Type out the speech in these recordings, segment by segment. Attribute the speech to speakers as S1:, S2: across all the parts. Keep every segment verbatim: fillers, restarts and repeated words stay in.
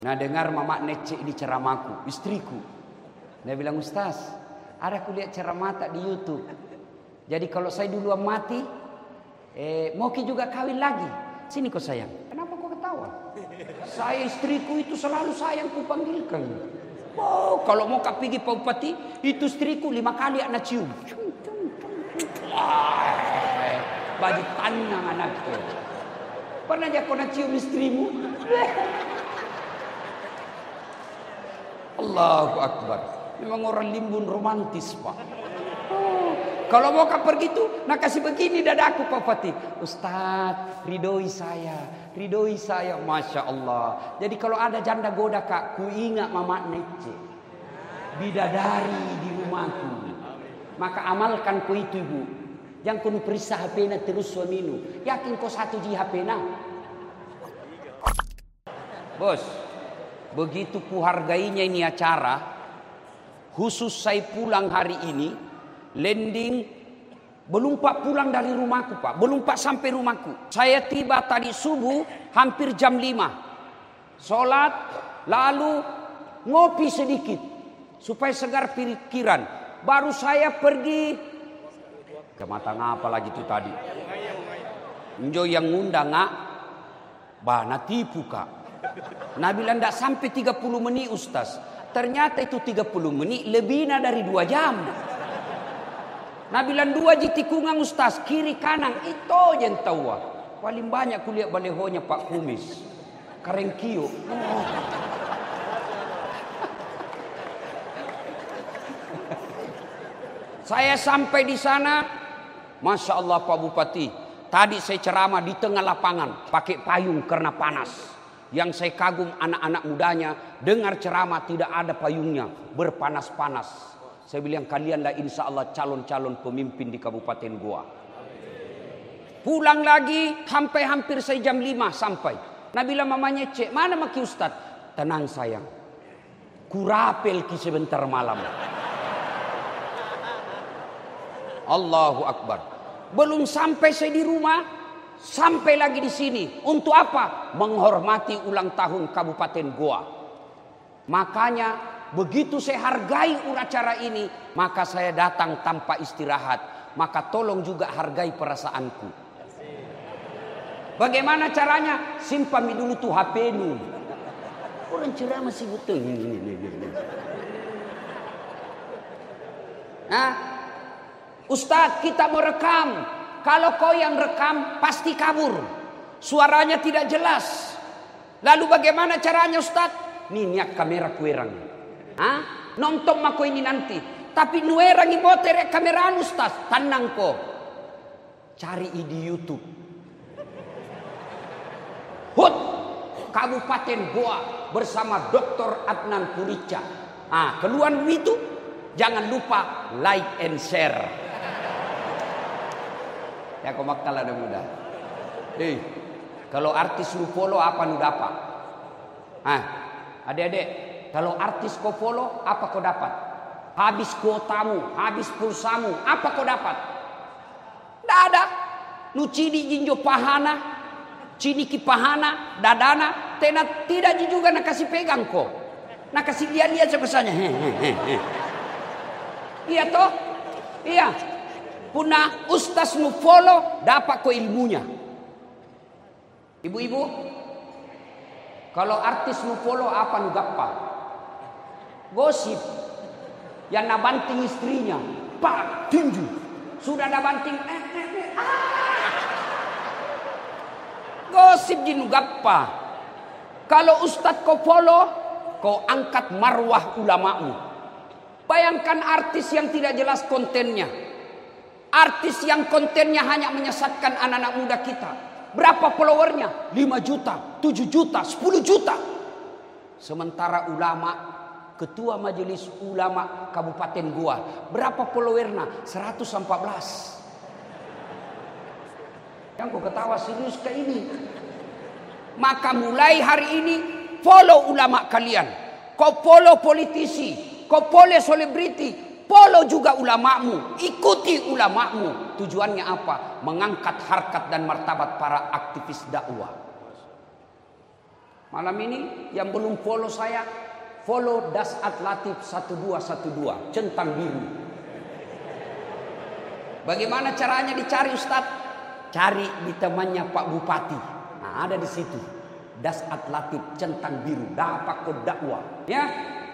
S1: Nah dengar Mama Nece di ceramahku, istriku. Dia bilang, Ustaz, ada aku lihat ceramah tak di YouTube. Jadi kalau saya duluan mati, eh, Moki juga kawin lagi. Sini kau sayang. Kenapa kau ketawa? Saya istriku itu selalu sayang ku panggilkan. Oh, kalau mau kau pergi Pak Bupati, itu istriku lima kali anak cium. Baju tanang anakku. Pernah aja kau nak cium istrimu? Allahu Akbar. Memang orang Limbun romantis, Pak. Oh, kalau mau kau pergi tuh, nak kasih begini dadaku Pak Bupati. Ustaz, ridhoi saya, ridhoi saya, masya Allah. Jadi kalau ada janda goda kak, ku ingat Mama Nece, bidadari di rumahku. Maka amalkan ku itu ibu. Jangan kau periksa H P-na terus suaminu. Yakin kau satu ji H P-na? Bos, begitu ku hargainya ini acara, khusus saya pulang hari ini, landing, belum pak pulang dari rumahku pak, belum pak sampai rumahku. Saya tiba tadi subuh hampir jam lima, sholat, lalu ngopi sedikit, supaya segar pikiran. Baru saya pergi, kecamatan apa lagi itu tadi? Enjo yang ngundang ngak, bana tipu kak. Nah bilang tidak sampai tiga puluh menit Ustaz. Ternyata itu tiga puluh menit lebih dari dua jam. Nah bilang dua ji tikungan Ustaz, kiri kanan itu yang tahu. Paling banyak kulihat balehonya Pak Kumis, Karengkio. Oh. Saya sampai di sana, masya Allah Pak Bupati. Tadi saya ceramah di tengah lapangan, pakai payung karena panas. Yang saya kagum anak-anak mudanya, dengar ceramah tidak ada payungnya, berpanas-panas. Saya bilang kalianlah insya Allah calon-calon pemimpin di Kabupaten Goa. Pulang lagi, sampai hampir saya jam lima sampai. Nah bilang mamanya Cek, mana maki Ustaz? Tenang sayang, kurapel ki sebentar malam. Allahu Akbar. Belum sampai saya di rumah, sampai lagi di sini. Untuk apa? Menghormati ulang tahun Kabupaten Goa. Makanya begitu saya hargai acara ini, maka saya datang tanpa istirahat. Maka tolong juga hargai perasaanku. Bagaimana caranya? Simpan dulu tuh H P-nu. Orang ceramah masih betul. Nah, Ustadz kita mau rekam. Kalau kau yang rekam pasti kabur, suaranya tidak jelas. Lalu bagaimana caranya Ustaz? Nih niat kamera kuerang, ah nonton mako ini nanti. Tapi nuerangi motor kamera Ustaz, tenang kok. Cari di YouTube. Hut Kabupaten Goa bersama Doktor Adnan Purica. Ah keluar itu, jangan lupa like and share. Ya kau makal ada muda. Eh, kalau artis lu follow apa lu dapat? Ah, adik-adik, kalau artis kau follow apa kau dapat? Habis kuotamu, habis pulsamu, apa kau dapat? Tidak ada. Lu cini jinjo pahana, cini ki pahana, dadana, tena tidak juga nak kasih pegang kau. Nak kasih lihat-lihat sebesarnya. Iya toh? Iya. Punah ustaz nu follow dapat ko ilmunya. Ibu-ibu, kalau artis nu follow apa nu gappa? Gosip. Yang nabanting istrinya, pak tinju. Sudah nabanting eh, eh, eh, ah. Gosip ji nu gappa. Kalau ustaz ko follow, kau angkat marwah ulamamu. Bayangkan artis yang tidak jelas kontennya. Artis yang kontennya hanya menyesatkan anak-anak muda kita. Berapa followernya? lima juta, tujuh juta, sepuluh juta. Sementara ulama, ketua majelis ulama Kabupaten Goa, berapa followernya? seratus empat belas. Yang kau ketawa serius ke ini? Maka mulai hari ini follow ulama kalian. Kau follow politisi, kau follow selebriti. Follow juga ulamamu, ikuti ulamamu. Tujuannya apa? Mengangkat harkat dan martabat para aktivis dakwah. Malam ini yang belum follow saya, follow Dasat Latif satu dua satu dua, centang biru. Bagaimana caranya dicari Ustadz? Cari di temannya Pak Bupati. Nah, ada di situ. Dasat Latif centang biru, dapat kod dakwah. Ya.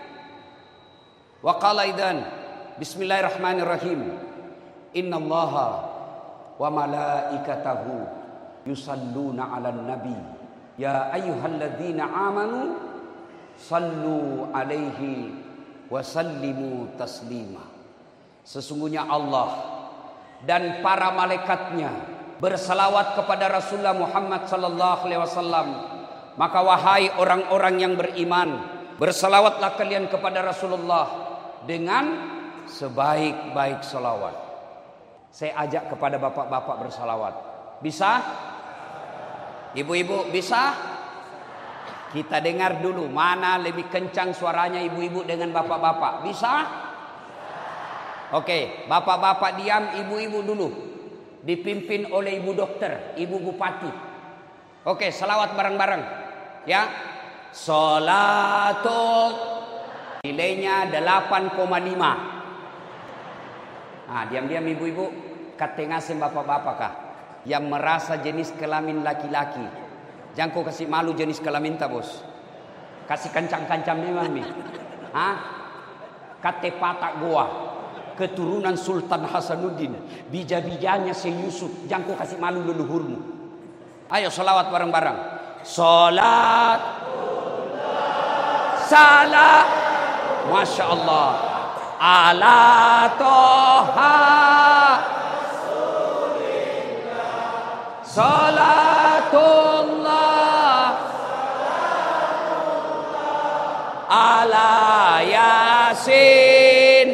S1: Wa qala idzan bismillahirrahmanirrahim. Innallaha wa malaikatahu yusalluna 'alan nabi. Ya ayyuhalladzina amanu sallu alaihi wa sallimu taslima. Sesungguhnya Allah dan para malaikatnya bersalawat kepada Rasulullah Muhammad sallallahu alaihi wasallam. Maka wahai orang-orang yang beriman, bersalawatlah kalian kepada Rasulullah dengan sebaik-baik salawat. Saya ajak kepada bapak-bapak bersalawat. Bisa? Ibu-ibu bisa? Kita dengar dulu mana lebih kencang suaranya ibu-ibu dengan bapak-bapak. Bisa? Oke, bapak-bapak diam, ibu-ibu dulu. Dipimpin oleh ibu dokter, ibu bupati. Oke, salawat bareng-bareng. Ya. Salatul nilainya delapan koma lima. Nah, diam-diam ibu-ibu, katengasin bapak-bapak kah? Yang merasa jenis kelamin laki-laki. Jangan kau kasih malu jenis kelamin tak bos. Kasih kancang-kancang memang nih. Hah? Kate patak goa. Keturunan Sultan Hasanuddin. Bija-bijanya si Yusuf. Jangan kau kasih malu leluhurmu. Ayo salawat bareng-bareng. Salat. Salat. Masya Allah. Ala toha. Salatullah ala Yasin.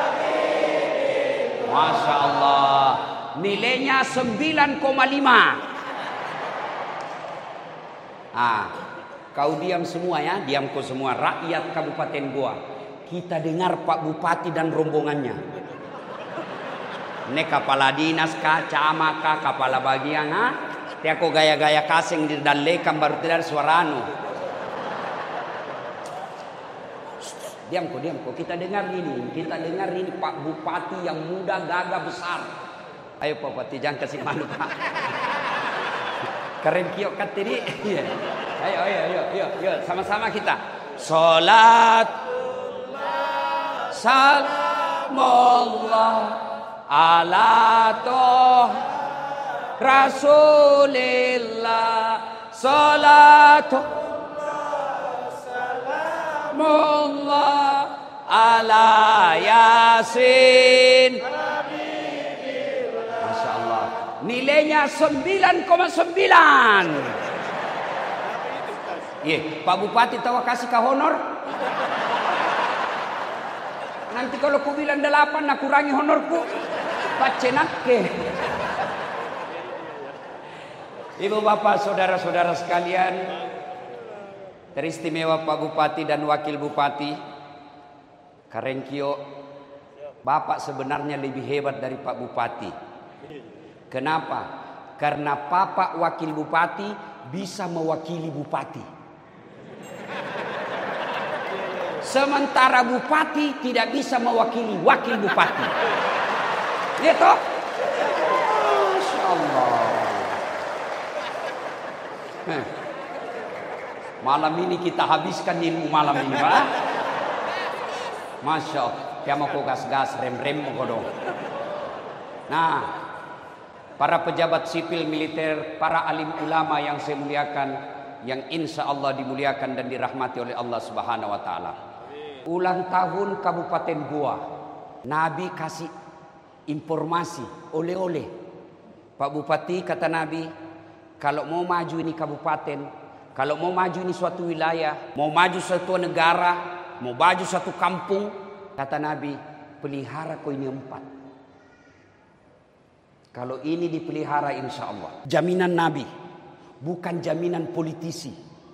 S1: Masya Allah. Nilainya sembilan koma lima. Ah, kau diam semua ya, diam kau semua rakyat Kabupaten Goa. Kita dengar Pak Bupati dan rombongannya. Ini kepala dinas kah, camat kah, kepala bagian ha? Tiako gaya-gaya kasing di dalekan baru tidak suarano. Diam kok, diam kok. Kita dengar ini, kita dengar ini Pak Bupati yang muda, gagah, besar. Ayo Pak Bupati, jangan kasih malu Pak. Keren kiok kat tadi. Ayo, ayo, ayo, ayo, ayo, sama-sama kita. Salat, salamullah. Ala toh Rasulillah salatu salamullah ala Yasin. Masya Allah. Nilainya sembilan koma sembilan. Iya, Pak Bupati tahu kasih ke honor. Nanti kalau ku bilang delapan, nak kurangi honorku. Pacenakke. Ibu bapak saudara-saudara sekalian, teristimewa Pak Bupati dan Wakil Bupati Karengkio, bapak sebenarnya lebih hebat dari Pak Bupati. Kenapa? Karena Bapak Wakil Bupati bisa mewakili Bupati. Sementara Bupati tidak bisa mewakili Wakil Bupati. Lihat toh? Masya Allah. Heh. Malam ini kita habiskan ilmu malam ini, Pak. Masya Allah. Dia mau gas-gas, rem-rem mau dong. Nah, para pejabat sipil militer, para alim ulama yang saya muliakan, yang insya Allah dimuliakan dan dirahmati oleh Allah Subhanahu Wa Taala. Ulang tahun Kabupaten Goa, Nabi kasih informasi oleh-oleh. Pak Bupati kata Nabi, kalau mau maju ini kabupaten, kalau mau maju ini suatu wilayah, mau maju suatu negara, mau maju suatu kampung, kata Nabi, pelihara kau ini empat. Kalau ini dipelihara insya Allah. Jaminan Nabi, bukan jaminan politisi.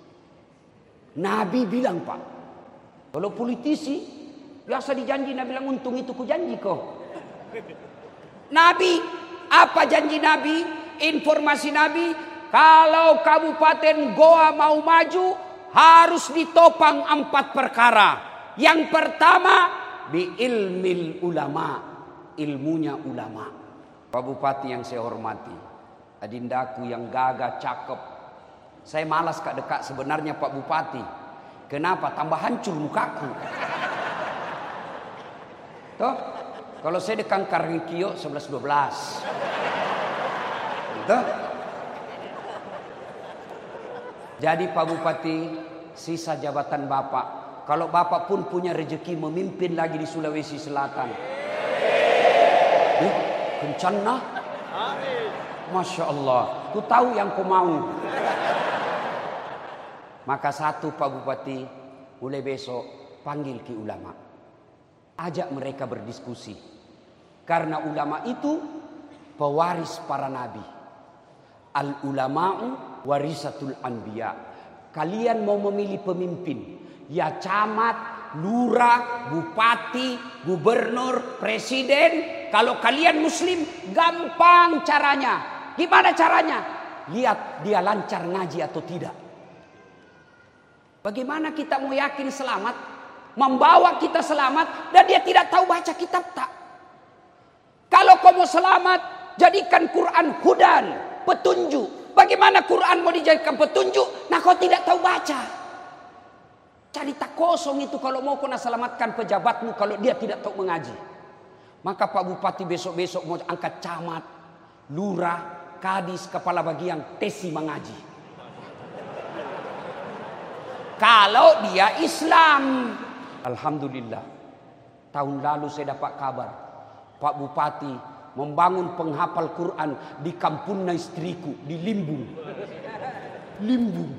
S1: Nabi bilang Pak, kalau politisi biasa dijanji, Nabi bilang untung itu ku janji kok. Nabi, apa janji Nabi? Informasi Nabi, kalau Kabupaten Goa mau maju, harus ditopang empat perkara. Yang pertama, bi ilmil ulama, ilmunya ulama. Pak Bupati yang saya hormati, adindaku yang gagah, cakep. Saya malas kak dekat sebenarnya Pak Bupati. Kenapa? Tambah hancur mukaku. Toh, kalau saya dekat Karangkio sebelas dua belas. Toh? Jadi Pak Bupati, sisa jabatan Bapak. Kalau Bapak pun punya rezeki memimpin lagi di Sulawesi Selatan. Eh, kencana. Masya Allah. Ku tahu yang ku mau. Maka satu Pak Bupati, mulai besok panggil ki ulama. Ajak mereka berdiskusi. Karena ulama itu pewaris para nabi. Al ulama'u warisatul anbiya. Kalian mau memilih pemimpin, ya camat, lurah, bupati, gubernur, presiden. Kalau kalian muslim, gampang caranya. Gimana caranya? Lihat dia lancar ngaji atau tidak. Bagaimana kita mau yakin selamat, membawa kita selamat, dan dia tidak tahu baca kitab tak? Kalau kau mau selamat, jadikan Quran hudan, petunjuk. Bagaimana Quran mau dijadikan petunjuk? Nah kau tidak tahu baca. Cerita kosong itu kalau mau kau nak selamatkan pejabatmu kalau dia tidak tahu mengaji. Maka Pak Bupati besok-besok mau angkat camat, lurah, kadis, kepala bagian, tesi mengaji. Kalau dia Islam. Alhamdulillah. Tahun lalu saya dapat kabar. Pak Bupati membangun penghafal Quran di kampungnya istriku. Di Limbung. Limbung.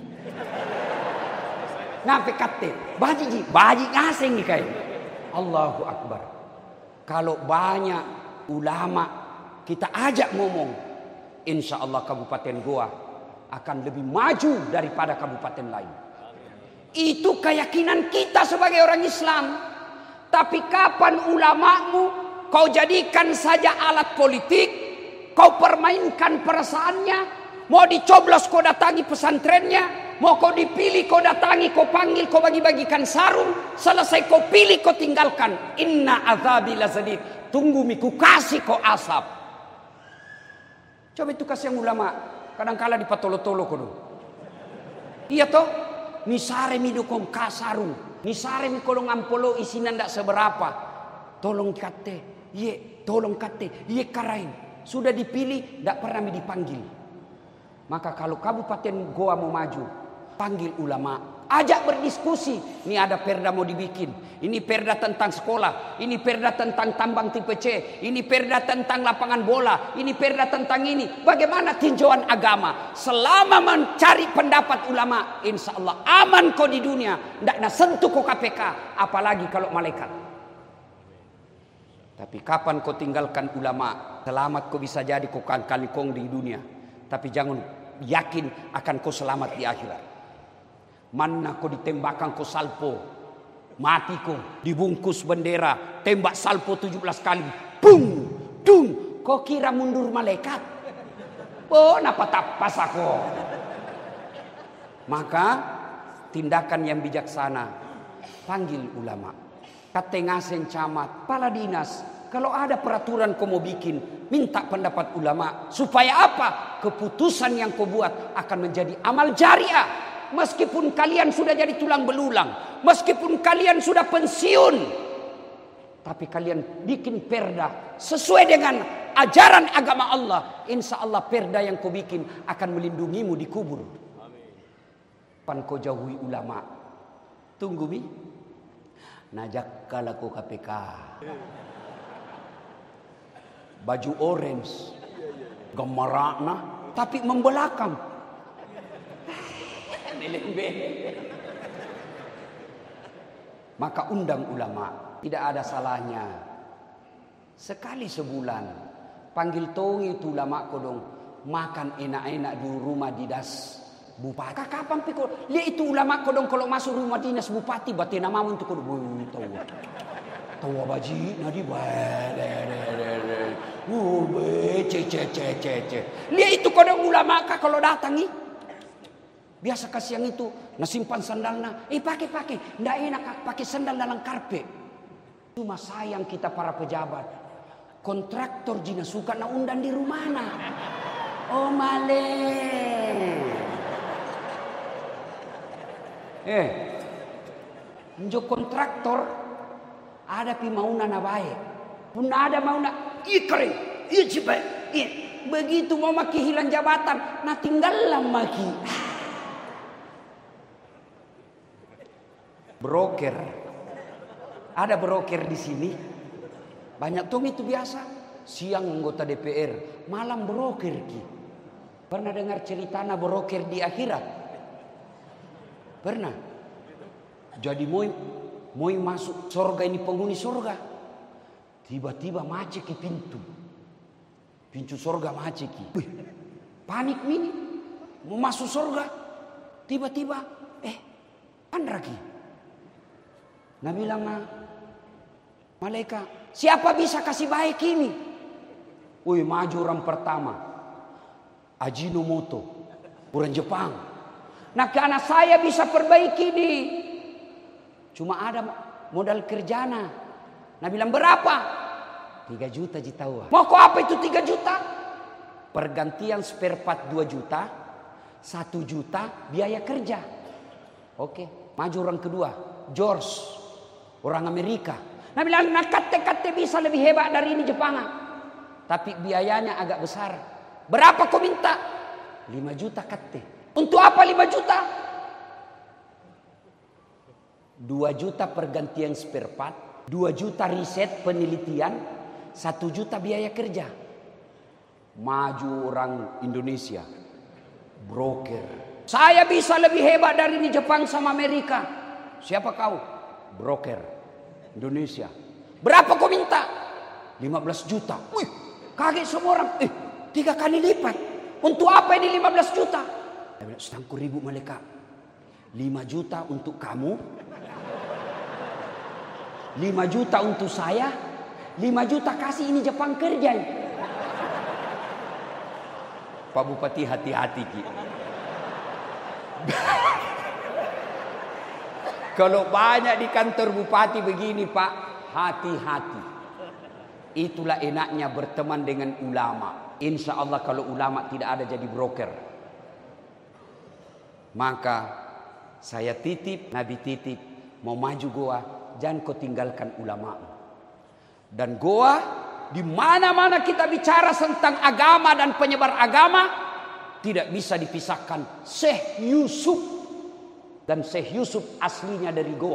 S1: Ngapain kate? Baji ji. Baji ngaseng nih kayak. Allahu Akbar. Kalau banyak ulama kita ajak ngomong. Insya Allah Kabupaten Goa akan lebih maju daripada kabupaten lain. Itu keyakinan kita sebagai orang Islam. Tapi kapan ulamamu kau jadikan saja alat politik, kau permainkan perasaannya, mau dicoblos kau datangi pesantrennya, mau kau dipilih kau datangi, kau panggil, kau bagi-bagikan sarung, selesai kau pilih kau tinggalkan. Inna azabi lazadid. Tunggu miku kasih kau asap. Coba itu kasih yang ulama, kadang-kala dipatolo-tolo kau. Iya toh? Ni sare mi dukong kasarung, ni sare mi kolong ampolo isinya ndak seberapa. Tolong kate, ye, tolong kate, ye karain. Sudah dipilih, ndak pernah mi dipanggil. Maka kalau Kabupaten Goa mau maju, panggil ulama, ajak berdiskusi. Ini ada perda mau dibikin, ini perda tentang sekolah, ini perda tentang tambang tipe C, ini perda tentang lapangan bola, ini perda tentang ini. Bagaimana tinjauan agama? Selama mencari pendapat ulama, insya Allah aman kau di dunia. Tidak nak sentuh kau K P K, apalagi kalau malaikat. Tapi kapan kau tinggalkan ulama, selamat kau bisa jadi kau kali-kong di dunia. Tapi jangan yakin akan kau selamat di akhirat. Mana kau ditembakkan kau salpo, mati kau dibungkus bendera, tembak salpo tujuh belas kali, bung, dung, kau kira mundur malaikat? Oh, napa tapas aku? Maka tindakan yang bijaksana, panggil ulama, katengasen camat, kepala dinas. Kalau ada peraturan kau mau bikin, minta pendapat ulama. Supaya apa? Keputusan yang kau buat akan menjadi amal jariah. Meskipun kalian sudah jadi tulang belulang, meskipun kalian sudah pensiun, tapi kalian bikin perda sesuai dengan ajaran agama Allah. Insya Allah perda yang kau bikin akan melindungimu di kubur. Pan kau jauhi ulama. Tunggu mi. Najak kalaku K P K. Baju orange, gemerana, tapi membelakang. Maka undang ulama. Tidak ada salahnya sekali sebulan panggil tongi itu ulama kodong makan enak-enak di rumah dinas bupati. Kapan pikir dia itu ulama kodong kalau masuk rumah dinas bupati batin nama untuk kodong tahu tahu baji nadi badere uh be ce ce ce ce ce dia itu kodong ulama kah kalau datangi Biasa kasih yang itu, nasimpan sandalnya. Eh pakai pakai, ndak enak pakai sandal dalam karpet. Cuma sayang kita para pejabat. Kontraktor jina suka na undang di rumahna. Oh male. Eh, njo kontraktor ada pi mauna na baik. Pun ada mauna, iya keren, iya cepat, iya. Begitu mau maki hilang jabatan, nah tinggallah maki. Broker, ada broker di sini. Banyak tong itu biasa. Siang anggota D P R, malam broker ki. Pernah dengar cerita na broker di akhirat? Pernah. Jadi mau mau masuk surga ini penghuni surga. Tiba-tiba macet ke pintu. Pintu surga macet ki. Wih, panik mini. Mau masuk surga. Tiba-tiba eh pandraki. Nah bilang nah, malaikat, siapa bisa kasih baik ini? Wih, maju orang pertama. Ajinomoto. Orang Jepang. Nah karena saya bisa perbaiki ini. Cuma ada modal kerjana. Nah bilang berapa? tiga juta jitawa. Mau kok apa itu tiga juta? Pergantian spare part dua juta. satu juta biaya kerja. Oke, maju orang kedua. George. Orang Amerika. Nah bilang, nah kate-kate bisa lebih hebat dari ini Jepang. Tapi biayanya agak besar. Berapa kau minta? lima juta kate. Untuk apa lima juta? dua juta pergantian spare part. dua juta riset penelitian. satu juta biaya kerja. Maju orang Indonesia. Broker. Saya bisa lebih hebat dari ini Jepang sama Amerika. Siapa kau? Broker. Indonesia. Berapa kau minta? lima belas juta. Wih, kaget semua orang. Eh, tiga kali lipat. Untuk apa ini lima belas juta? Setangku ribu malaikat. lima juta untuk kamu. lima juta untuk saya. lima juta kasih ini Jepang kerja. Pak Bupati hati-hati ki. Kalau banyak di kantor bupati begini Pak, hati-hati. Itulah enaknya berteman dengan ulama. Insya Allah kalau ulama tidak ada jadi broker. Maka saya titip, Nabi titip, mau maju goa, jangan kau tinggalkan ulama. Dan goa, di mana-mana kita bicara tentang agama dan penyebar agama, tidak bisa dipisahkan Syekh Yusuf. Dan Syekh Yusuf aslinya dari Goa.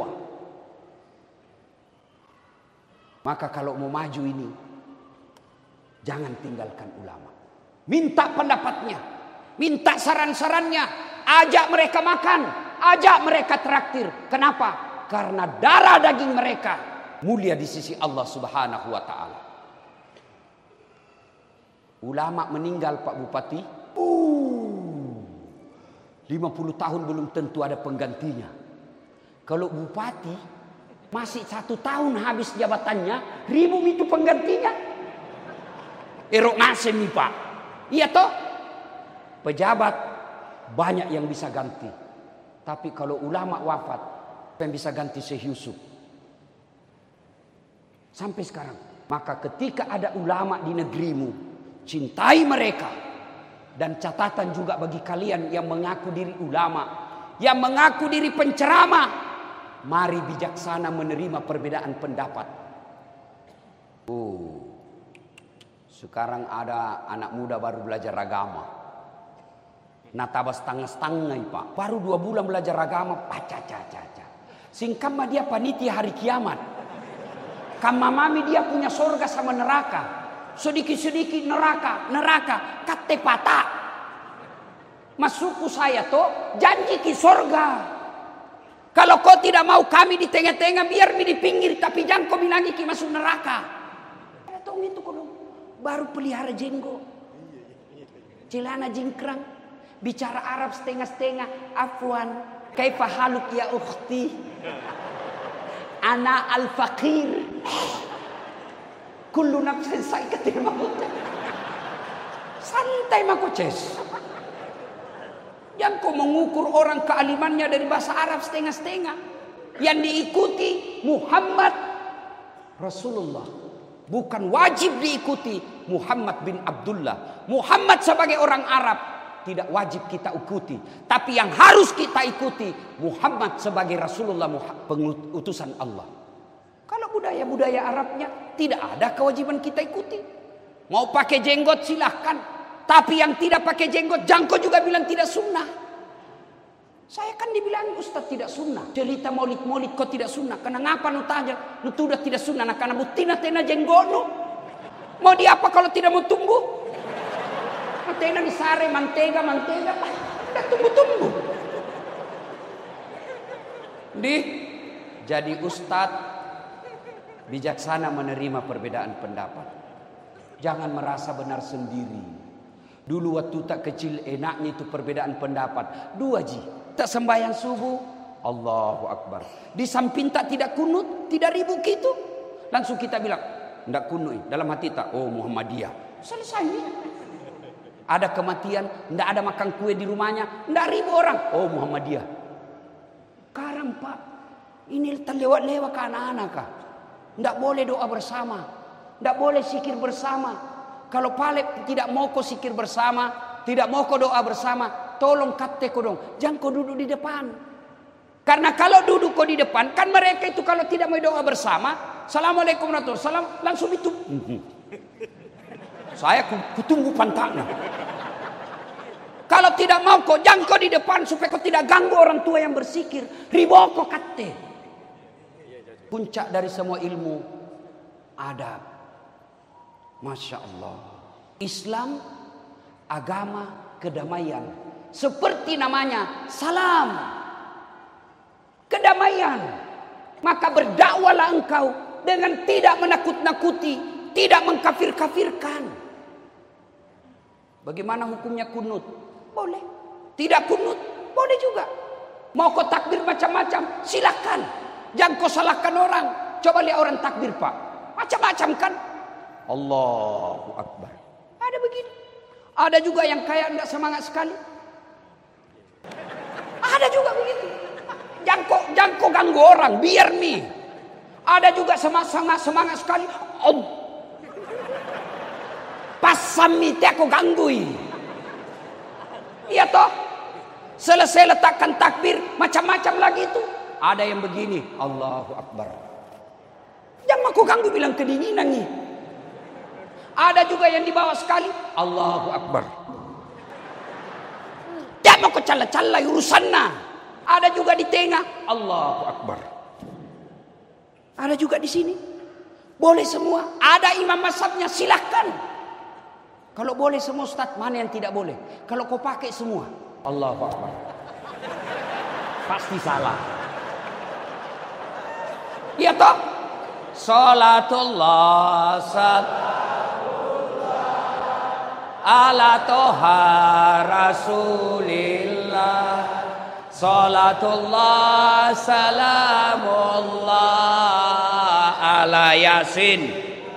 S1: Maka kalau mau maju ini, jangan tinggalkan ulama. Minta pendapatnya, minta saran-sarannya, ajak mereka makan, ajak mereka traktir. Kenapa? Karena darah daging mereka mulia di sisi Allah Subhanahu wa ta'ala. Ulama meninggal Pak Bupati, uh, lima puluh tahun belum tentu ada penggantinya. Kalau Bupati masih satu tahun habis jabatannya, ribu itu penggantinya. Erok ngasem nih Pak. Iya toh? Pejabat banyak yang bisa ganti. Tapi kalau ulama wafat, yang bisa ganti Syekh Yusuf. Sampai sekarang. Maka ketika ada ulama di negerimu, cintai mereka. Dan catatan juga bagi kalian yang mengaku diri ulama, yang mengaku diri penceramah, mari bijaksana menerima perbedaan pendapat. Oh, sekarang ada anak muda baru belajar agama. Nataba setengah-setengah Pak. Baru dua bulan belajar agama, pacaca-caca. Singkama dia panitia hari kiamat. Kamamami dia punya surga sama neraka. Sedikit-sedikit neraka, neraka, kate patah. Masukku saya toh, janji ki surga. Kalau kau tidak mau kami di tengah-tengah, biar mi di pinggir, tapi jangan kau bilangi ki masuk neraka. Tahu itu kau baru pelihara jenggo, celana jingkrang, bicara Arab setengah-setengah. Afwan, kaifa haluk ya ukhti, ana al-faqir. Kullu nafsin saikatil maut. Santai mako ces. Jangan kau mengukur orang kealimannya dari bahasa Arab setengah-setengah. Yang diikuti Muhammad Rasulullah. Bukan wajib diikuti Muhammad bin Abdullah. Muhammad sebagai orang Arab tidak wajib kita ikuti. Tapi yang harus kita ikuti Muhammad sebagai Rasulullah, pengutusan Allah. Kalau budaya-budaya Arabnya tidak ada kewajiban kita ikuti. Mau pakai jenggot silahkan. Tapi yang tidak pakai jenggot, jangko juga bilang tidak sunnah. Saya kan dibilang Ustaz tidak sunnah. Cerita maulid-maulid kok tidak sunnah. Karena ngapa nu tanya? Nu sudah tidak sunnah. Nah, karena butina tena jenggono. Mau di apa kalau tidak mau tumbuh? Tena di sare mantega mantega. Tidak tumbuh-tumbuh. Di jadi Ustaz bijaksana menerima perbedaan pendapat. Jangan merasa benar sendiri. Dulu waktu tak kecil enaknya itu perbedaan pendapat. Dua ji. Tak sembahyang subuh. Allahu Akbar. Di samping tak tidak kunut. Tidak ribut gitu. Langsung kita bilang. Tidak kunut. Dalam hati tak. Oh Muhammadiyah. Selesai. Ada kematian. Tidak ada makan kue di rumahnya. Tidak ribut orang. Oh Muhammadiyah. Sekarang Pak. Ini terlewat-lewat ke anak-anak kah? Tidak boleh doa bersama. Tidak boleh zikir bersama. Kalau palek tidak mau kau zikir bersama, tidak mau kau doa bersama, tolong kate kau dong, jangan kau duduk di depan. Karena kalau duduk kau di depan, kan mereka itu kalau tidak mau doa bersama, Assalamualaikum warahmatullahi wabarakatuh, langsung itu. Saya kutunggu pantatnya. Kalau tidak mau kau, jangan kau di depan supaya kau tidak ganggu orang tua yang berzikir. Ribo kau kate. Puncak dari semua ilmu adab. Masya Allah. Islam agama kedamaian. Seperti namanya salam. Kedamaian. Maka berdakwalah engkau dengan tidak menakut-nakuti, tidak mengkafir-kafirkan. Bagaimana hukumnya kunut? Boleh. Tidak kunut? Boleh juga. Mau kau takbir macam-macam? Silakan. Jangan kau salahkan orang. Coba lihat orang takbir Pak. Macam-macam kan? Allahu Akbar. Ada begini. Ada juga yang kayak enggak semangat sekali. Ada juga begitu. Jangko, jangko ganggu orang, biar mi. Ada juga semangat semangat sekali. Oh. Pasam mi aku ganggui. Iya toh? Selesai letakkan takbir, macam-macam lagi itu. Ada yang begini, Allahu Akbar. Jangan aku ganggu bilang kedinginan nih. Ada juga yang di bawah sekali. Allahu Akbar. Jangan mau cala-cala urusannya. Ada juga di tengah. Allahu Akbar. Ada juga di sini. Boleh semua. Ada imam mazhabnya, silahkan. Kalau boleh semua Ustaz, mana yang tidak boleh? Kalau kau pakai semua. Allahu Akbar. Pasti salah. Iya toh? Salatullah salam. Ala toha rasulillah. Salatullah salamullah ala yasin.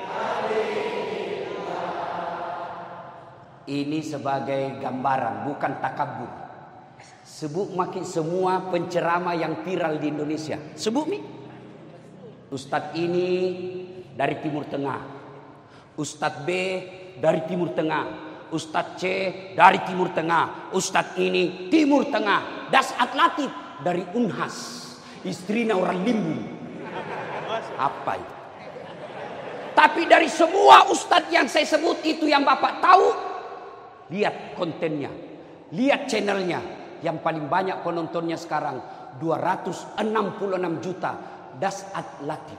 S1: Ini sebagai gambaran, bukan takabur. Sebut makin semua penceramah yang viral di Indonesia. Sebut mi. Ustadz ini dari Timur Tengah. Ustadz B dari Timur Tengah. Ustadz C dari Timur Tengah. Ustadz ini Timur Tengah. Das Atlatif dari Unhas. Istrinya orang Limbu. Apa itu? Tapi dari semua ustadz yang saya sebut itu yang Bapak tahu, lihat kontennya, lihat channelnya. Yang paling banyak penontonnya sekarang dua ratus enam puluh enam juta. Das Atlatif.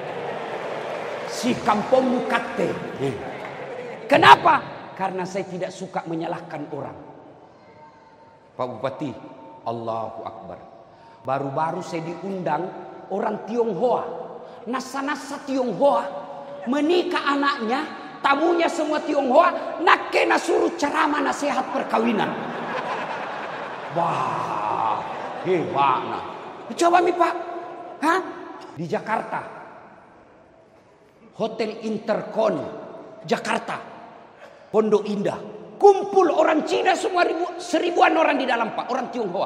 S1: Si kampung Mukate. Kenapa? Karena saya tidak suka menyalahkan orang. Pak Bupati, Allahu Akbar. Baru-baru saya diundang orang Tionghoa. Nasa-nasa Tionghoa menikah anaknya, tamunya semua Tionghoa, nak kena suruh ceramah nasihat perkawinan. Wah, hebat. Coba mi Pak. Hah? Di Jakarta. Hotel Intercon Jakarta. Pondok Indah. Kumpul orang Cina semua ribu, seribuan orang di dalam Pak, orang Tionghoa.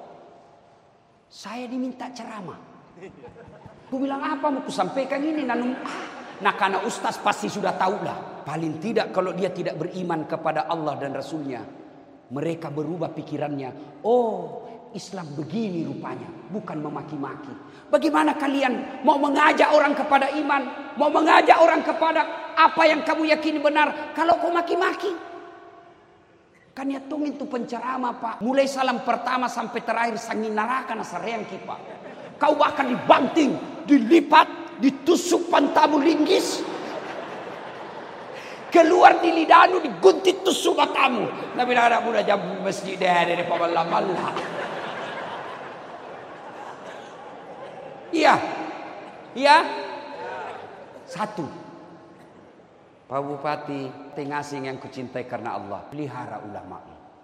S1: Saya diminta ceramah. Aku bilang apa mau kusampaikan ini nanum. Nah karena ustaz pasti sudah tahu lah. Paling tidak kalau dia tidak beriman kepada Allah dan Rasulnya, mereka berubah pikirannya. Oh, Islam begini rupanya, bukan memaki-maki. Bagaimana kalian mau mengajak orang kepada iman, mau mengajak orang kepada apa yang kamu yakini benar, kalau kau maki-maki? Kan ya tung itu penceramah Pak. Mulai salam pertama sampai terakhir sangin neraka nasareang Pak. Kau bahkan dibanting, dilipat, ditusuk pantamu linggis. Keluar di lidahmu, diguntit tusuk matamu. Nabi nak muda jam masjid dari pamalam-malam. Iya. Iya. Satu. Pak Bupati, tengasing yang kucintai karena Allah, pelihara ulama.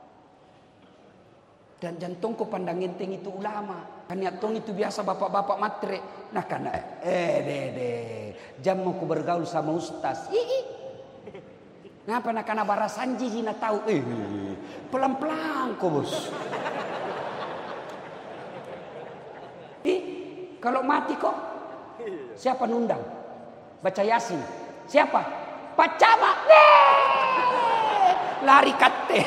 S1: Dan jantungku pandang enteng itu ulama. Kan tong itu biasa bapak-bapak matre. Nah karena eh dede, jam mau ku bergaul sama ustaz. Ih, ngapa nak karena barasanji jina tahu? Eh, pelan-pelan kok bos. Ih, kalau mati kok siapa nundang? Baca Yasin. Siapa? Pak Camat. Lari kate.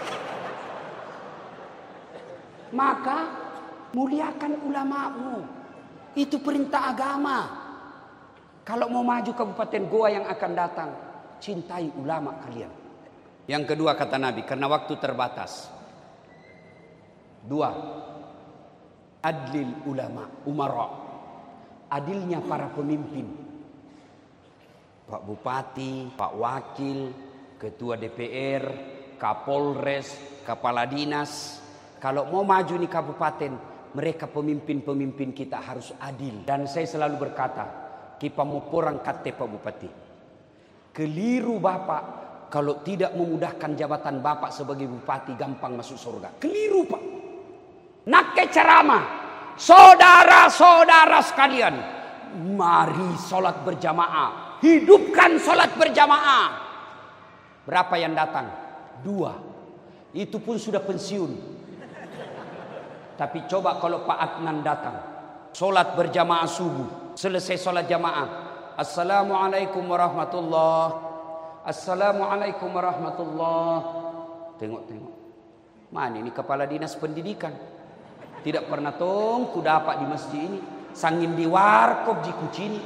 S1: Maka muliakan ulamamu. Itu perintah agama. Kalau mau maju Kabupaten Goa yang akan datang, cintai ulama kalian. Yang kedua kata Nabi, karena waktu terbatas. Dua, adlil ulama, umara. Adilnya para pemimpin. Pak Bupati, Pak Wakil, Ketua D P R, Kapolres, Kepala Dinas. Kalau mau maju nih kabupaten, mereka pemimpin-pemimpin kita harus adil. Dan saya selalu berkata, kita mau porang kate Pak Bupati. Keliru Bapak kalau tidak memudahkan jabatan Bapak sebagai Bupati gampang masuk surga. Keliru Pak. Nak ceramah, saudara-saudara sekalian, mari sholat berjamaah. Hidupkan sholat berjamaah. Berapa yang datang? Dua. Itu pun sudah pensiun. Tapi coba kalau Pak Adnan datang, sholat berjamaah subuh, selesai sholat jamaah, assalamualaikum warahmatullah, assalamualaikum warahmatullah. Tengok-tengok, mana ini kepala dinas pendidikan? Tidak pernah tong ku dapat di masjid ini, sangin di warkop di kucini.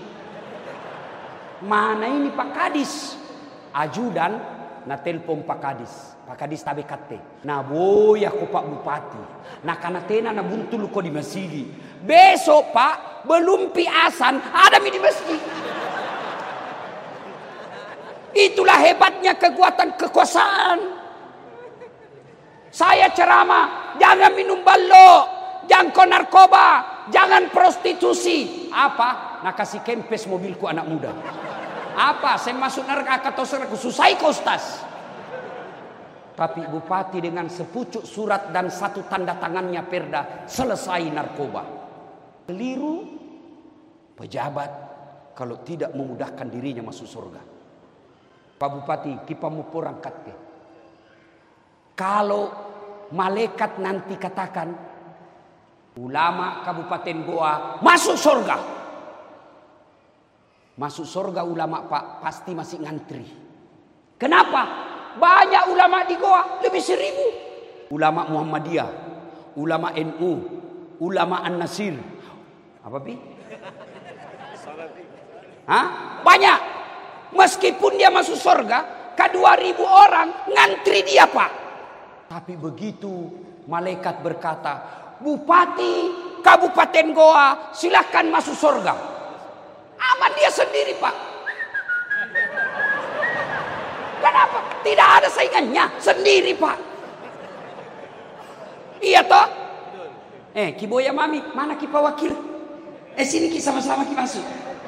S1: Mana ini Pak Kadis? Ajudan, na telpon Pak Kadis. Pak Kadis tabe kate. Na boya ko Pak Bupati. Na kanatena na buntul ko di masjid. Besok Pak, belum piasan ada mi di masjid. Itulah hebatnya kekuatan kekuasaan. Saya ceramah, jangan minum ballo, jangan narkoba, jangan prostitusi. Apa? Nak kasih kempes mobilku anak muda. Apa? Saya masuk neraka atau surga? Susah kau ustaz. Tapi Bupati dengan sepucuk surat dan satu tanda tangannya perda selesai narkoba. Keliru pejabat kalau tidak memudahkan dirinya masuk surga. Pak Bupati, kita mau porang kate. Kalau malaikat nanti katakan ulama Kabupaten Goa masuk surga. Masuk surga ulama Pak pasti masih ngantri. Kenapa? Banyak ulama di Goa, lebih seribu. Ulama Muhammadiyah, ulama N U, ulama An-Nasir. Apa Pi? Hah? Banyak. Meskipun dia masuk surga, ke dua ribu orang ngantri dia Pak. Tapi begitu malaikat berkata, Bupati Kabupaten Goa silahkan masuk surga. Aman dia sendiri Pak. Kenapa? Tidak ada saingannya, sendiri Pak. Iya toh? Eh, Kiboya Mami, mana Kipa Wakil? Eh sini kita sama-sama kita masuk.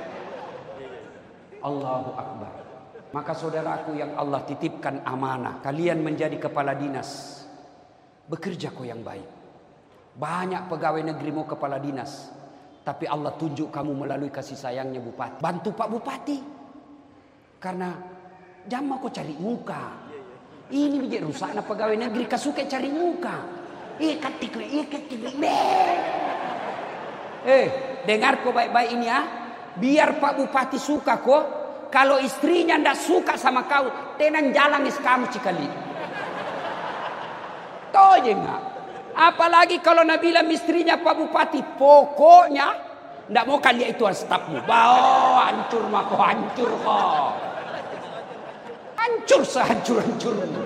S1: Allahu Akbar. Maka saudaraku yang Allah titipkan amanah, kalian menjadi kepala dinas, bekerja kau yang baik. Banyak pegawai negeri mau kepala dinas, tapi Allah tunjuk kamu melalui kasih sayangnya Bupati. Bantu Pak Bupati. Karena jangan kau cari muka. Ini bijak rusak na pegawai negeri kasuke cari muka. Ikat tikle, ikat tikle. Eh, dengar kok baik-baik ini ya. Biar Pak Bupati suka kok. Kalau istrinya ndak suka sama kau, tenang jalan is kamu cikali. Toh je enggak. Apalagi kalau Nabila istrinya Pak Bupati, pokoknya ndak mau kalian itu stafmu. Bao, hancur mako, hancur kok. Hancur sehancur-hancurnya.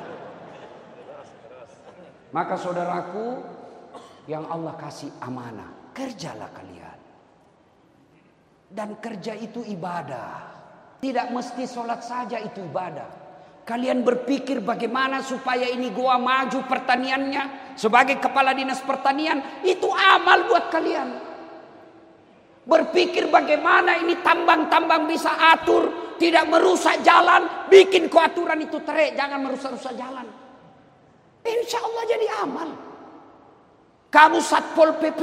S1: Maka saudaraku yang Allah kasih amanah, kerjalah kalian. Dan kerja itu ibadah. Tidak mesti sholat saja itu ibadah. Kalian berpikir bagaimana supaya ini gua maju pertaniannya. Sebagai kepala dinas pertanian, itu amal buat kalian. Berpikir bagaimana ini tambang-tambang bisa atur. Tidak merusak jalan, bikin keaturan itu terek, jangan merusak-rusak jalan. Insya Allah jadi amal. Kamu Satpol P P,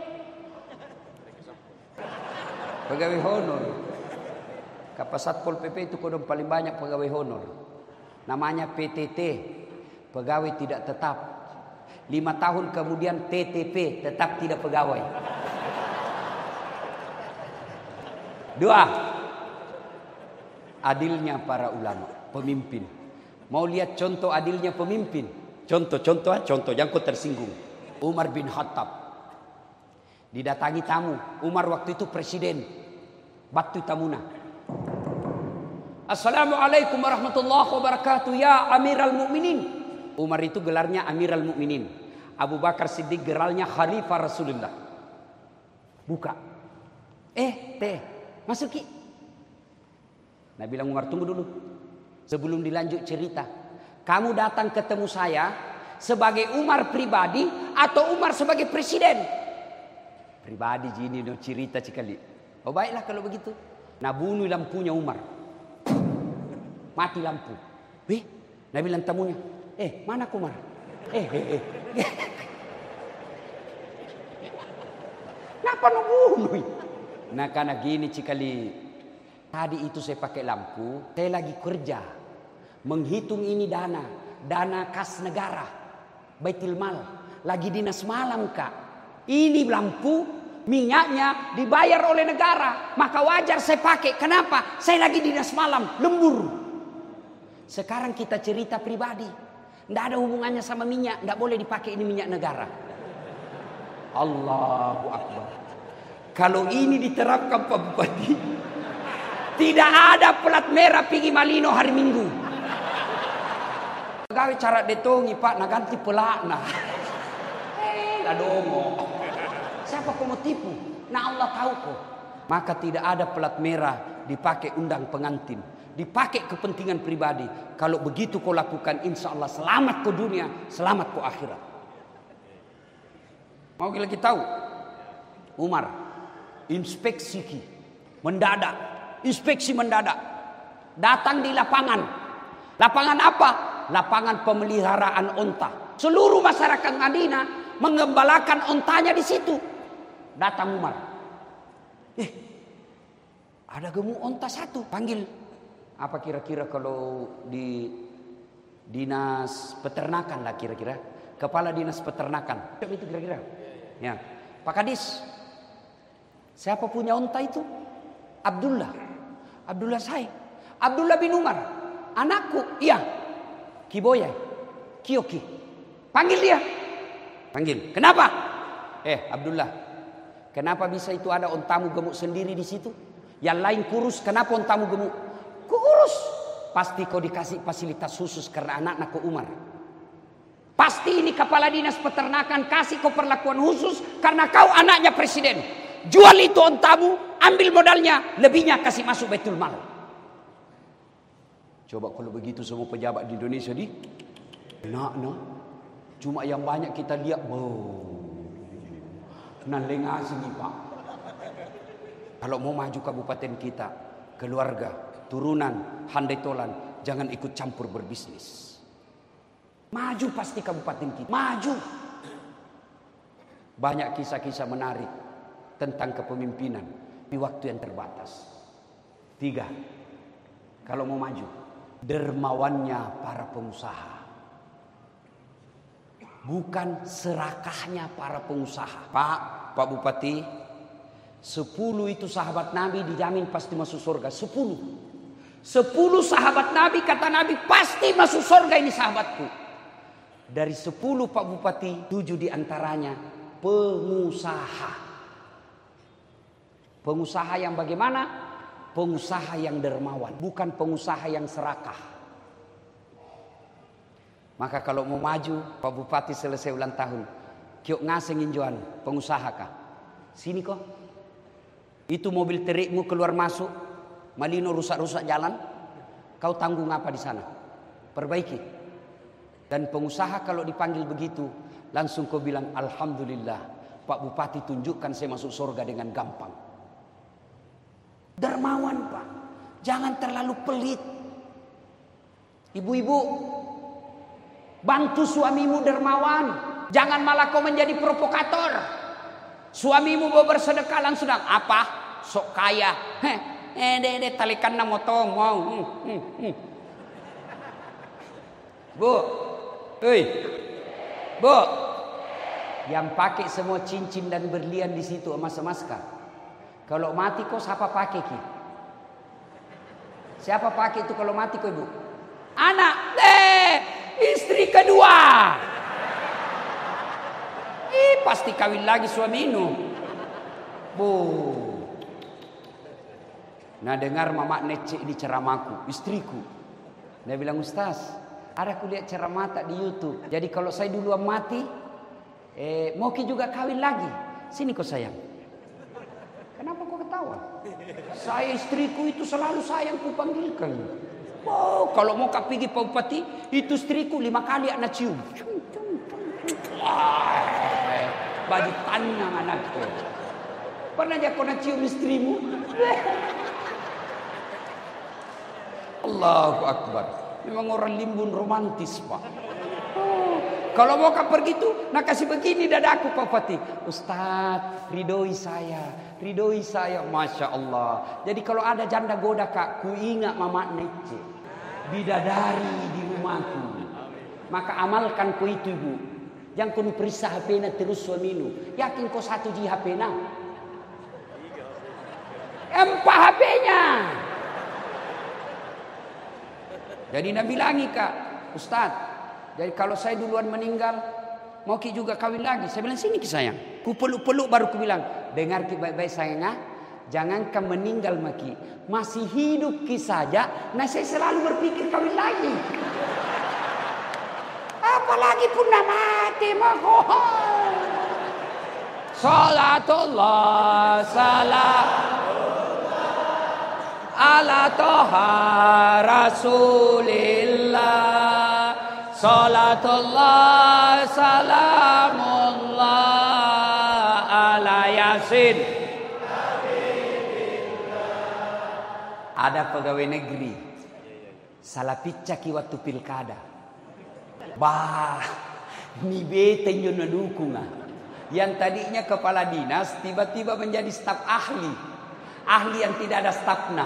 S1: pegawai honor. Kapa Satpol P P itu kodong paling banyak pegawai honor. Namanya P T T, pegawai tidak tetap. Lima tahun kemudian T T P, tetap tidak pegawai. Dua, adilnya para ulama, pemimpin. Mau lihat contoh adilnya pemimpin? Contoh-contoh, contoh, jangan kau tersinggung. Umar bin Khattab didatangi tamu. Umar waktu itu presiden. Batu tamuna. Assalamualaikum warahmatullahi wabarakatuh. Ya Amiral Mukminin. Umar itu gelarnya Amiral Mukminin. Abu Bakar Siddiq gelarnya Khalifah Rasulullah. Buka. Eh, teh, masuki. Nah bilang Umar, tunggu dulu. Sebelum dilanjut cerita. Kamu datang ketemu saya sebagai Umar pribadi atau Umar sebagai presiden? Pribadi gini no cerita cikali. Oh baiklah kalau begitu. Nah bunuh lampunya Umar. Mati lampu. Wih, nah bilang tamunya. Eh mana Umar? Eh eh eh. Kenapa no bunuh? Nah karena gini cikali. Tadi itu saya pakai lampu, saya lagi kerja. Menghitung ini dana, dana kas negara, Baitul Mal. Lagi dinas malam kak. Ini lampu, minyaknya dibayar oleh negara. Maka wajar saya pakai. Kenapa? Saya lagi dinas malam, lembur. Sekarang kita cerita pribadi. Tidak ada hubungannya sama minyak. Tidak boleh dipakai ini minyak negara. Allahu Akbar. Kalau ini diterapkan Pak Bupati, tidak ada pelat merah pergi Malino hari Minggu. Pegawai cara detongi Pak, nak ganti pelat nah. Eh, lah dongo. Siapa kau mau tipu? Nah Allah tahu kok. Maka tidak ada pelat merah dipakai undang pengantin, dipakai kepentingan pribadi. Kalau begitu kau lakukan, insya Allah selamat ke dunia, selamat ke akhirat. Mau lagi tahu? Umar inspeksi mendadak. Inspeksi mendadak. Datang di lapangan. Lapangan apa? Lapangan pemeliharaan onta. Seluruh masyarakat Madinah mengembalakan ontanya di situ. Datang Umar. Eh, ada gemuk onta satu. Panggil. Apa kira-kira kalau di dinas peternakan lah kira-kira. Kepala dinas peternakan. Itu kira-kira. Ya. Pak Kadis. Siapa punya onta itu? Abdullah. Abdullah saya. Abdullah bin Umar. Anakku. Iya. Kiboya. Kiyoki. Panggil dia. Panggil. Kenapa? Eh Abdullah. Kenapa bisa itu ada ontamu gemuk sendiri di situ? Yang lain kurus. Kenapa ontamu gemuk? Kurus. Pasti kau dikasih fasilitas khusus karena anak-anak kau Umar. Pasti ini kepala dinas peternakan kasih kau perlakuan khusus karena kau anaknya presiden. Jual itu ontamu, ambil modalnya, lebihnya kasih masuk Baitul Mal. Coba kalau begitu semua pejabat di Indonesia di nak nak. Cuma yang banyak kita lihat, wow, nan lengah sini Pak. Kalau mau maju kabupaten kita, keluarga, turunan, handai tolan, jangan ikut campur berbisnis. Maju pasti kabupaten kita, maju. Banyak kisah-kisah menarik tentang kepemimpinan di waktu yang terbatas. Tiga, kalau mau maju, dermawannya para pengusaha. Bukan serakahnya para pengusaha. Pak, Pak Bupati, sepuluh itu sahabat Nabi dijamin pasti masuk surga. Sepuluh. Sepuluh sahabat Nabi, kata Nabi pasti masuk surga ini sahabatku. Dari sepuluh Pak Bupati, tujuh diantaranya pengusaha. Pengusaha yang bagaimana? Pengusaha yang dermawan, bukan pengusaha yang serakah. Maka kalau mau maju, Pak Bupati selesai ulang tahun, kiok ngasengin joan, pengusaha kah? Sini kok. Itu mobil terikmu keluar masuk, Malino rusak-rusak jalan, kau tanggung apa di sana? Perbaiki. Dan pengusaha kalau dipanggil begitu, langsung kau bilang, alhamdulillah, Pak Bupati tunjukkan saya masuk surga dengan gampang. Dermawan Pak, jangan terlalu pelit. Ibu-ibu, bantu suamimu dermawan. Jangan malah kau menjadi provokator. Suamimu mau bersedekah langsung apa? Sok kaya. Heh, eh deh deh talikan na motong mau. Hmm, hmm, hmm. Bu, hei, bu, yang pakai semua cincin dan berlian di situ emas-emas kah? Kalau mati kok siapa pakai ki? Siapa pakai itu kalau mati kok ibu? Anak, deh, istri kedua. Ih, pasti kawin lagi suami ini. Bu. Nah dengar mama Nece di ceramahku, istriku. Dia bilang, Ustaz, ada aku lihat ceramah tak di YouTube. Jadi kalau saya duluan mati, eh, mau ki juga kawin lagi. Sini kok sayang. Kenapa kau ketawa? Saya istriku itu selalu sayang ku panggilkan. Oh, kalau mau kau pergi Pak Bupati, itu istriku lima kali anak cium. Baju tanang anakku. Pernah dia kau nak cium istrimu? Allahu Akbar. Memang orang Limbun romantis Pak. Oh, kalau mau kau pergi tuh, nak kasih begini dadaku Pak Bupati. Ustaz, ridhoi saya. Ridhoi saya, Masya Allah. Jadi kalau ada janda goda kak, ku ingat mama Nece, bidadari di rumahku. Maka amalkan ku itu ibu. Jangan kau periksa H P-nya terus suaminu. Yakin kau satu di H P-nya? Empat H P-nya. Jadi Nabi bilangi kak, Ustaz, jadi kalau saya duluan meninggal, mau ki juga kawin lagi. Saya bilang sini ki sayang. Ku peluk-peluk baru ku bilang, dengar ki baik-baik sayang ah. Jangankan meninggal maki, masih hidup ki saja. Nah saya selalu berpikir kawin lagi. Apalagi pun nak mati makohon. Salatullah salam ala toha rasulillah. Salatullah salamullah ala yasin. Ada pegawai negeri salah picaki waktu pilkada. Bah, ni bete nyono dukunga. Yang tadinya kepala dinas tiba-tiba menjadi staf ahli. Ahli yang tidak ada stafna.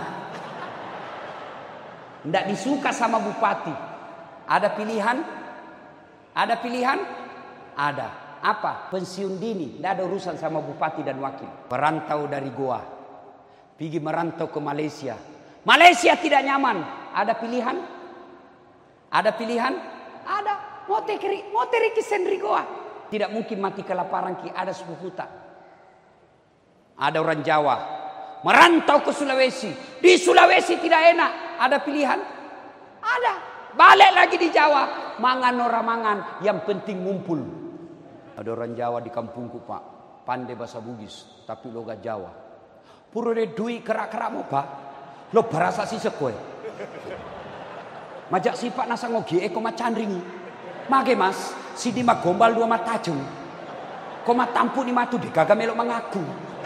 S1: Tidak disuka sama bupati. Ada pilihan? Ada pilihan? Ada. Apa? Pensiun dini. Tidak ada urusan sama bupati dan wakil. Perantau dari Goa. Pergi merantau ke Malaysia. Malaysia tidak nyaman. Ada pilihan? Ada pilihan? Ada. Mau teri, mau teri kisendri Goa. Tidak mungkin mati kelaparan ki. Ada sepupu tak. Ada orang Jawa. Merantau ke Sulawesi. Di Sulawesi tidak enak. Ada pilihan? Ada. Balik lagi di Jawa. Mangan orang mangan. Yang penting ngumpul. Ada orang Jawa di kampungku pak. Pandai bahasa Bugis. Tapi logat Jawa. Puro de duit kerak-kerak mo pak. Lo berasa si sekoe. Majak sifat nasa ngogi. Eko macandring. Mage mas. Sidi mah gombal dua mata jeng. Koma tampu ni matu deh. Gagal melok mengaku.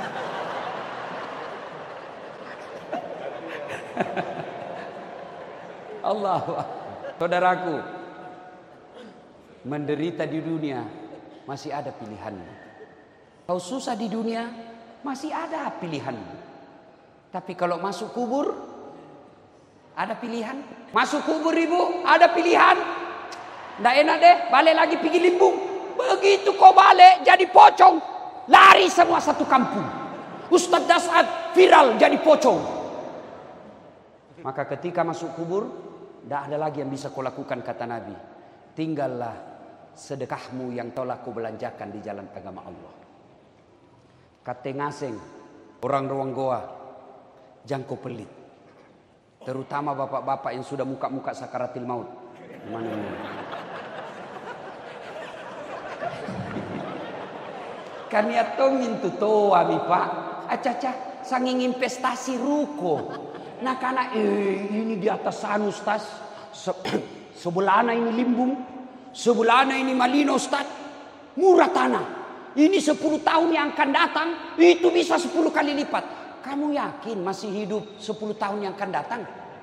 S1: Allah. Saudaraku, menderita di dunia masih ada pilihan. Kau susah di dunia masih ada pilihan. Tapi kalau masuk kubur Ada pilihan. Masuk kubur ibu, ada pilihan. Nggak enak deh, balik lagi pergi limbung. Begitu kau balik jadi pocong, lari semua satu kampung. Ustadz Dasad viral jadi pocong. Maka ketika masuk kubur, tidak ada lagi yang bisa kau lakukan, kata Nabi. Tinggallah sedekahmu yang telah kau belanjakan di jalan agama Allah. Kata ngaseng, orang ruang goa, jangkau pelit. Terutama bapak-bapak yang sudah muka-muka sakaratil maut. Mana ini? Kami atongin tu toa mi pak. Acaca sanging investasi ruko. Nah karena eh, ini di atas sana Ustaz. Se sebelahnya ini limbung. Sebelahnya ini malino Ustaz. Murah tanah. Ini sepuluh tahun yang akan datang. Itu bisa sepuluh kali lipat. Kamu yakin masih hidup sepuluh tahun yang akan datang?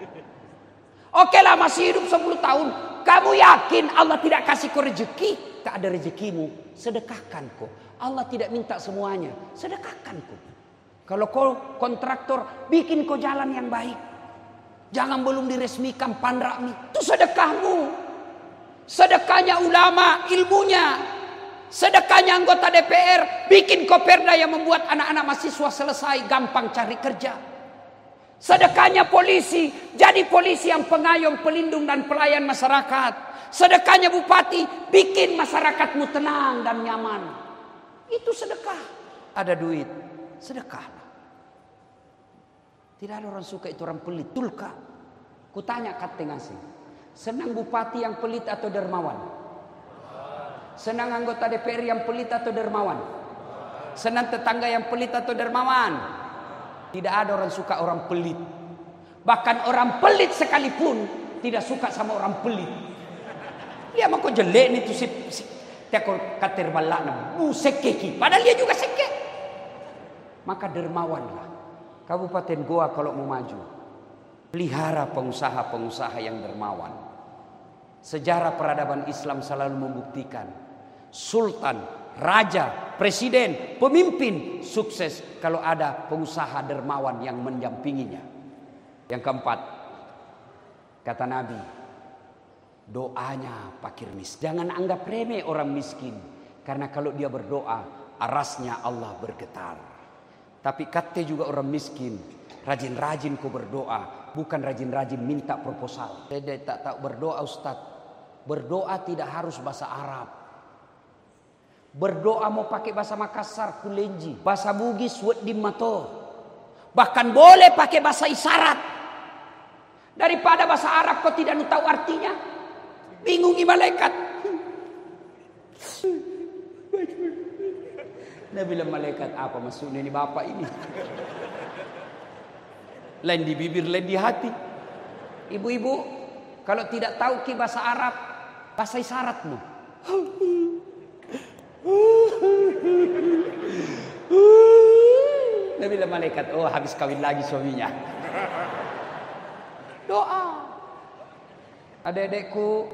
S1: Oke lah masih hidup sepuluh tahun. Kamu yakin Allah tidak kasih kau rezeki? Tak ada rezekimu. Sedekahkan kau. Allah tidak minta semuanya. Sedekahkan kau. Kalau kau kontraktor, bikin kau jalan yang baik. Jangan belum diresmikan pandrakmi. Itu sedekahmu. Sedekahnya ulama, ilmunya. Sedekahnya anggota D P R, bikin kau perda yang membuat anak-anak mahasiswa selesai gampang cari kerja. Sedekahnya polisi, jadi polisi yang pengayom, pelindung dan pelayan masyarakat. Sedekahnya bupati, bikin masyarakatmu tenang dan nyaman. Itu sedekah. Ada duit, sedekahlah. Tidak ada orang suka itu orang pelit. Tulka. Kutanya kata ngasih. Senang bupati yang pelit atau dermawan? Senang anggota D P R yang pelit atau dermawan? Senang tetangga yang pelit atau dermawan? Tidak ada orang suka orang pelit. Bahkan orang pelit sekalipun tidak suka sama orang pelit. Dia mau kau jelek nih tuh si, si dia kau kater balak bu sekeki. Padahal dia juga sekek. Maka dermawanlah. Kabupaten Goa kalau mau maju, pelihara pengusaha-pengusaha yang dermawan. Sejarah peradaban Islam selalu membuktikan sultan, raja, presiden, pemimpin sukses kalau ada pengusaha dermawan yang mendampinginya. Yang keempat, kata Nabi, doanya fakir miskin. Jangan anggap remeh orang miskin, karena kalau dia berdoa, arasnya Allah bergetar. Tapi kata juga orang miskin, rajin-rajin kau berdoa, bukan rajin-rajin minta proposal. Saya tak tahu berdoa Ustaz. Berdoa tidak harus bahasa Arab. Berdoa mau pakai bahasa Makassar, Kulenji, bahasa Bugis, Wedimato. Bahkan boleh pakai bahasa isyarat. Daripada bahasa Arab kau tidak tahu artinya, bingungi malaikat. Dia bilang malaikat apa maksudnya ini bapak ini? Lain di bibir, lain di hati. Ibu-ibu, kalau tidak tahu ki bahasa Arab, bahasa isyaratmu. Dia bilang malaikat, oh habis kawin lagi suaminya. Doa. Adik-adikku,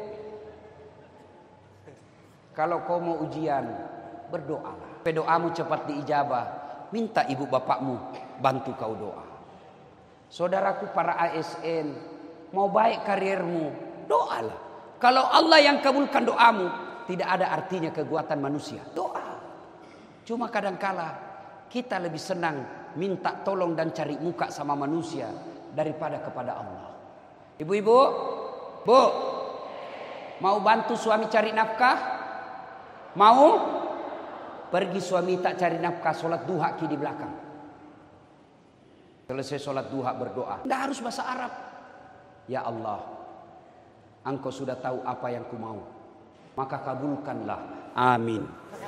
S1: kalau kau mau ujian, berdoalah. Doamu cepat diijabah. Minta ibu bapakmu bantu kau doa. Saudaraku para A S N, mau baik karirmu, doalah. Kalau Allah yang kabulkan doamu, tidak ada artinya kekuatan manusia. Doa. Cuma kadangkala kita lebih senang minta tolong dan cari muka sama manusia daripada kepada Allah. Ibu-ibu, bu, mau bantu suami cari nafkah? Mau? Pergi suami tak cari nafkah, sholat duha ki di belakang. Selesai sholat duha berdoa. Tidak harus bahasa Arab. Ya Allah, Engkau sudah tahu apa yang ku mau, maka kabulkanlah. Amin.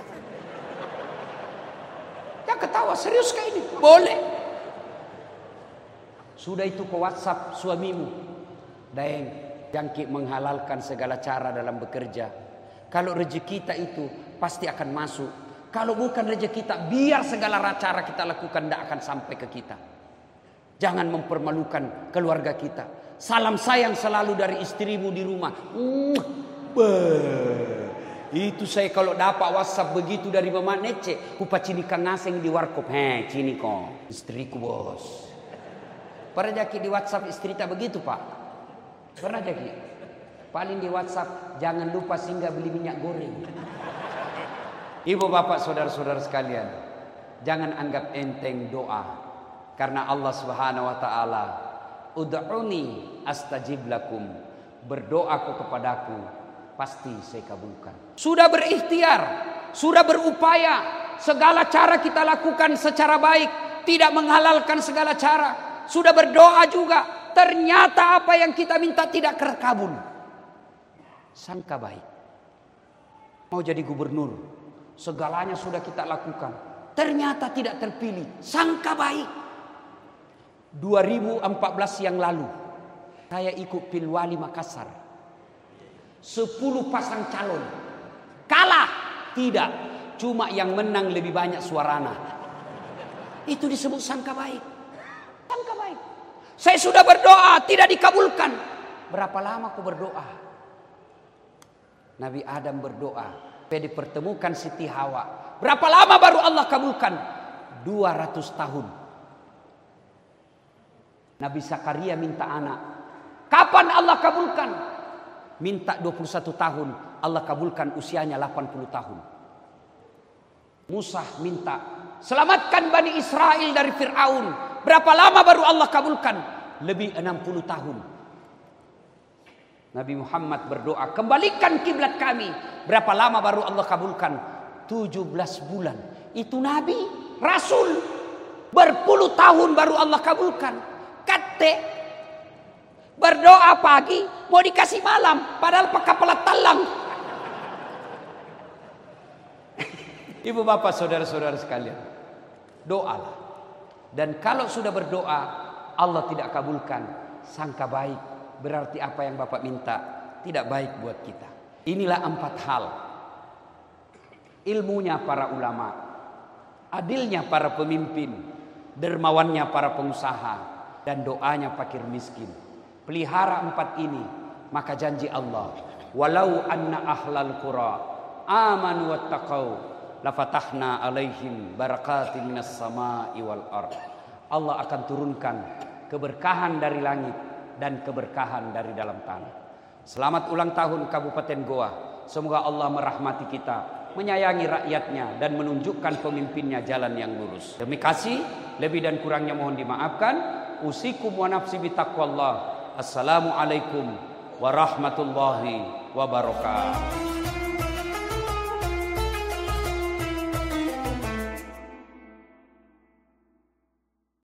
S1: Ya ketawa serius kayak ini. Boleh. Sudah itu ke WhatsApp suamimu. Daeng, jangkik menghalalkan segala cara dalam bekerja. Kalau rezeki kita itu pasti akan masuk. Kalau bukan rezeki kita, biar segala cara kita lakukan tidak akan sampai ke kita. Jangan mempermalukan keluarga kita. Salam sayang selalu dari istrimu di rumah. Beuh. Itu saya kalau dapat WhatsApp begitu dari Mama Nece, ku pacinikan ngaseng di warkop. Heh, cini kok. Istriku bos. Para jaki di WhatsApp istri tak begitu pak. Pernah jadi? Paling di WhatsApp, jangan lupa singgah beli minyak goreng. Ibu bapak saudara-saudara sekalian, jangan anggap enteng doa. Karena Allah Subhanahu wa taala, ud'uni astajib lakum. Berdoaku kepadaku, pasti saya kabulkan. Sudah berikhtiar, sudah berupaya, segala cara kita lakukan secara baik, tidak menghalalkan segala cara. Sudah berdoa juga, ternyata apa yang kita minta tidak terkabul. Sangka baik. Mau jadi gubernur, segalanya sudah kita lakukan, ternyata tidak terpilih. Sangka baik. dua ribu empat belas yang lalu, saya ikut Pilwali Makassar. sepuluh pasang calon. Kalah? Tidak. Cuma yang menang lebih banyak suarana. Itu disebut sangka baik. Sangka baik. Saya sudah berdoa, tidak dikabulkan. Berapa lama aku berdoa? Nabi Adam berdoa, supaya dipertemukan Siti Hawa. Berapa lama baru Allah kabulkan? dua ratus tahun. Nabi Zakaria minta anak. Kapan Allah kabulkan? Minta dua puluh satu tahun. Allah kabulkan, usianya delapan puluh tahun. Musa minta, selamatkan Bani Israel dari Fir'aun. Berapa lama baru Allah kabulkan? Lebih enam puluh tahun. Nabi Muhammad berdoa, kembalikan kiblat kami. Berapa lama baru Allah kabulkan? tujuh belas bulan. Itu Nabi, Rasul. Berpuluh tahun baru Allah kabulkan. Kate berdoa pagi, mau dikasih malam, padahal pakai pelat talang. Ibu bapak saudara-saudara sekalian, doalah. Dan kalau sudah berdoa Allah tidak kabulkan, sangka baik. Berarti apa yang bapak minta tidak baik buat kita. Inilah empat hal. Ilmunya para ulama, adilnya para pemimpin, dermawannya para pengusaha, dan doanya fakir miskin. Pelihara empat ini, maka janji Allah, walau anna ahlal qura amanu wattaqau lafatahna alaihim barakatin minas sama'i wal ard. Allah akan turunkan keberkahan dari langit dan keberkahan dari dalam tanah. Selamat ulang tahun Kabupaten Goa. Semoga Allah merahmati kita, menyayangi rakyatnya, dan menunjukkan pemimpinnya jalan yang lurus. Demi kasih, lebih dan kurangnya mohon dimaafkan. Usikum wa nafsi bitaqwallah. Assalamualaikum warahmatullahi wabarakatuh.